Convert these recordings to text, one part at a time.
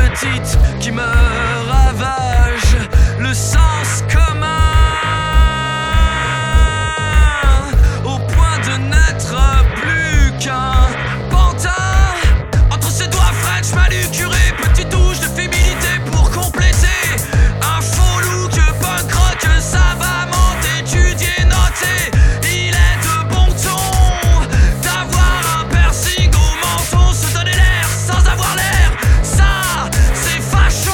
petite qui me ravage le sens commun, au point de n'être plus qu'un pantin. Entre ses doigts French manucurés, petite touche de féminité pour compléter un faux look punk rock savamment étudié, noté. Il est de bon ton d'avoir un piercing au menton, se donner l'air sans avoir l'air, ça c'est fachon.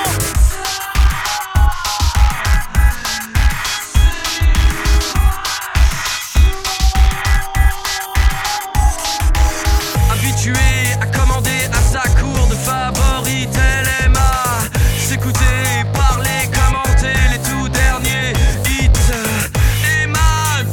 Habitué à commander à sa cour de favoris, tel Emma, s'écouter, parler, commenter les tout derniers hits. Emma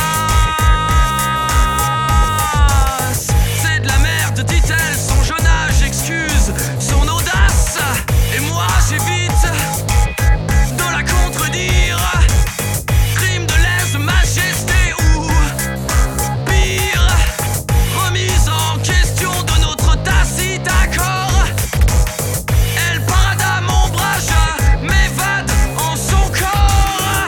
Thomas, c'est de la merde, dit-elle, son jeune âge excuse son audace. Et moi j'évite de la contredire. Crime de lèse majesté ou pire, remise en question de notre tacite accord. Elle parade à mon bras, je m'évade en son corps.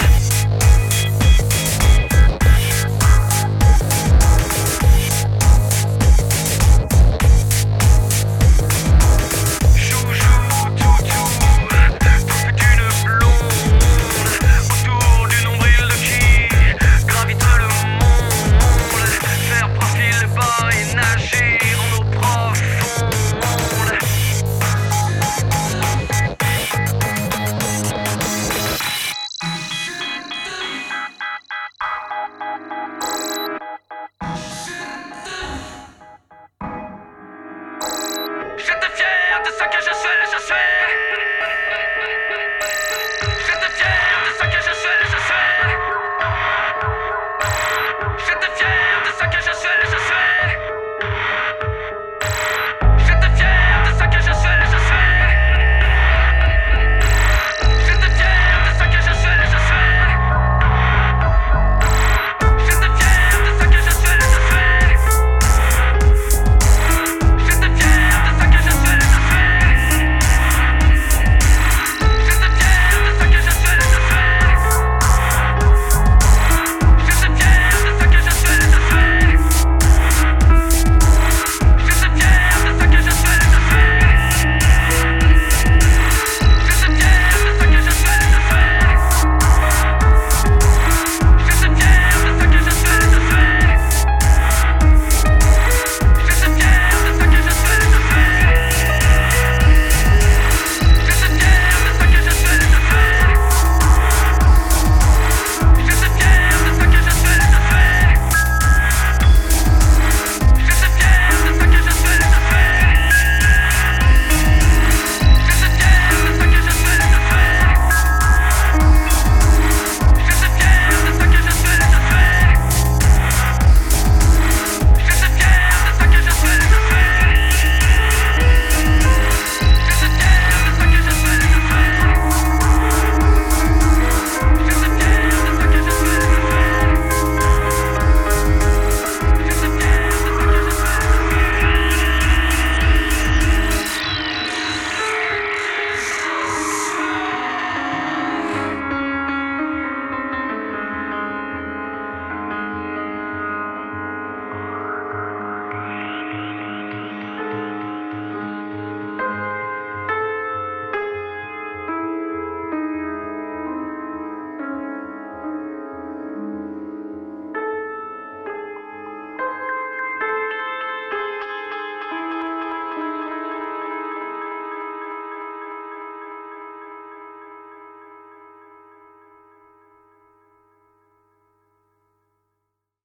Chouchou, toutou, toute une blonde autour du nombril de qui gravite le monde. Faire profil bas et nager en eau profonde. J'étais fier de ce que je suis.